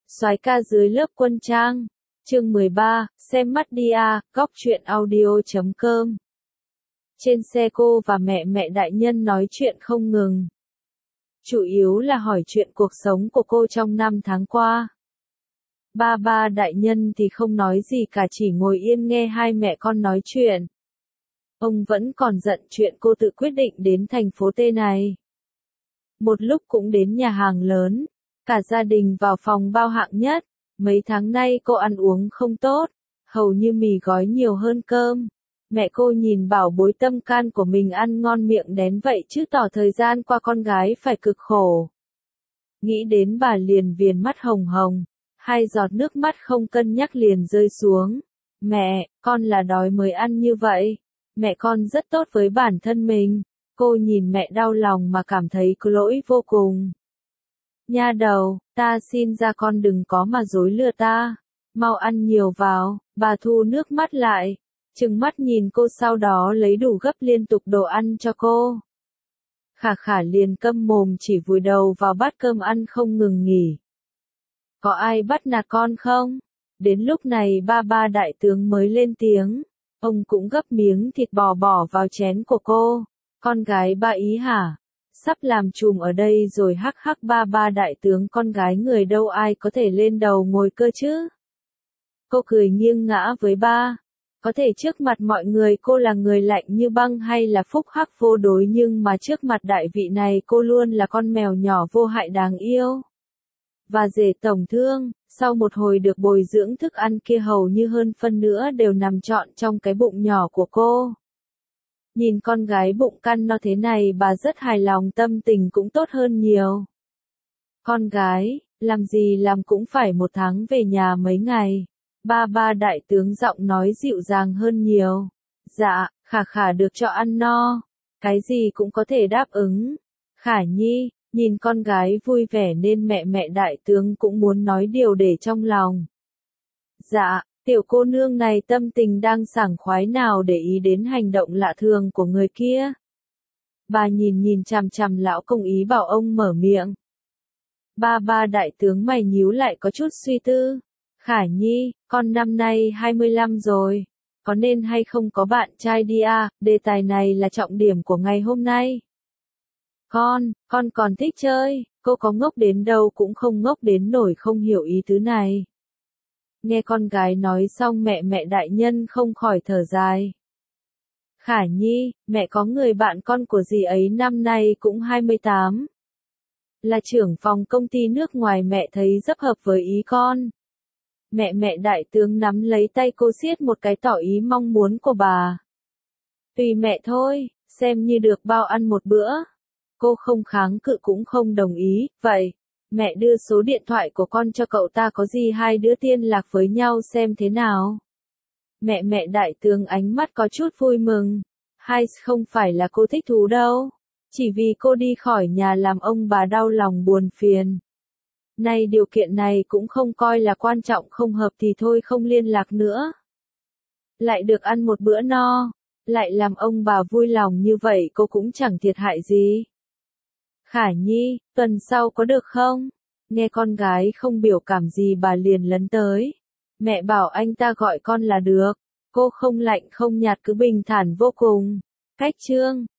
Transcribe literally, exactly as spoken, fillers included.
Soái ca dưới lớp quân trang. Chương mười ba, xem mắt đi a, góc truyện audio chấm com. Trên xe cô và mẹ mẹ đại nhân nói chuyện không ngừng. Chủ yếu là hỏi chuyện cuộc sống của cô trong năm tháng qua. Ba ba đại nhân thì không nói gì cả, chỉ ngồi yên nghe hai mẹ con nói chuyện. Ông vẫn còn giận chuyện cô tự quyết định đến thành phố T này. Một lúc cũng đến nhà hàng lớn, cả gia đình vào phòng bao hạng nhất. Mấy tháng nay cô ăn uống không tốt, hầu như mì gói nhiều hơn cơm. Mẹ cô nhìn bảo bối tâm can của mình ăn ngon miệng đén vậy chứ tỏ thời gian qua con gái phải cực khổ. Nghĩ đến bà liền viền mắt hồng hồng, hai giọt nước mắt không cân nhắc liền rơi xuống. Mẹ, con là đói mới ăn như vậy. Mẹ con rất tốt với bản thân mình. Cô nhìn mẹ đau lòng mà cảm thấy có lỗi vô cùng. Nha đầu, ta xin ra con đừng có mà dối lừa ta. Mau ăn nhiều vào. Bà thu nước mắt lại, trừng mắt nhìn cô, sau đó lấy đủ gấp liên tục đồ ăn cho cô. Khả khả liền câm mồm chỉ vùi đầu vào bát cơm ăn không ngừng nghỉ. Có ai bắt nạt con không? Đến lúc này ba ba đại tướng mới lên tiếng. Ông cũng gấp miếng thịt bò bỏ vào chén của cô. Con gái ba ý hả? Sắp làm trùm ở đây rồi, hắc hắc. Ba ba đại tướng con gái người đâu ai có thể lên đầu ngồi cơ chứ? Cô cười nghiêng ngã với ba. Có thể trước mặt mọi người cô là người lạnh như băng hay là phúc hắc vô đối, nhưng mà trước mặt đại vị này cô luôn là con mèo nhỏ vô hại đáng yêu. Và rể tổng thương, sau một hồi được bồi dưỡng, thức ăn kia hầu như hơn phân nữa đều nằm trọn trong cái bụng nhỏ của cô. Nhìn con gái bụng căn no thế này bà rất hài lòng, tâm tình cũng tốt hơn nhiều. Con gái, làm gì làm cũng phải một tháng về nhà mấy ngày. Ba ba đại tướng giọng nói dịu dàng hơn nhiều. Dạ, khả khả được cho ăn no. Cái gì cũng có thể đáp ứng. Khả nhi, nhìn con gái vui vẻ nên mẹ mẹ đại tướng cũng muốn nói điều để trong lòng. Dạ, tiểu cô nương này tâm tình đang sảng khoái, nào để ý đến hành động lạ thường của người kia. Bà nhìn nhìn chằm chằm lão công, ý bảo ông mở miệng. Ba ba đại tướng mày nhíu lại có chút suy tư. Khả nhi, con năm nay hai mươi lăm rồi, có nên hay không có bạn trai đi à, đề tài này là trọng điểm của ngày hôm nay. Con, con còn thích chơi, cô có ngốc đến đâu cũng không ngốc đến nổi không hiểu ý tứ này. Nghe con gái nói xong mẹ mẹ đại nhân không khỏi thở dài. Khả nhi, mẹ có người bạn con của dì ấy năm nay cũng hai mươi tám. Là trưởng phòng công ty nước ngoài, mẹ thấy rất hợp với ý con. Mẹ mẹ đại tướng nắm lấy tay cô siết một cái tỏ ý mong muốn của bà. Tùy mẹ thôi, xem như được bao ăn một bữa. Cô không kháng cự cũng không đồng ý, vậy, mẹ đưa số điện thoại của con cho cậu ta, có gì hai đứa liên lạc với nhau xem thế nào. Mẹ mẹ đại tướng ánh mắt có chút vui mừng. Hay không phải là cô thích thú đâu. Chỉ vì cô đi khỏi nhà làm ông bà đau lòng buồn phiền. Nay điều kiện này cũng không coi là quan trọng, không hợp thì thôi không liên lạc nữa. Lại được ăn một bữa no, lại làm ông bà vui lòng như vậy cô cũng chẳng thiệt hại gì. Khả nhi, tuần sau có được không? Nghe con gái không biểu cảm gì bà liền lấn tới. Mẹ bảo anh ta gọi con là được. Cô không lạnh không nhạt, cứ bình thản vô cùng. Cách chương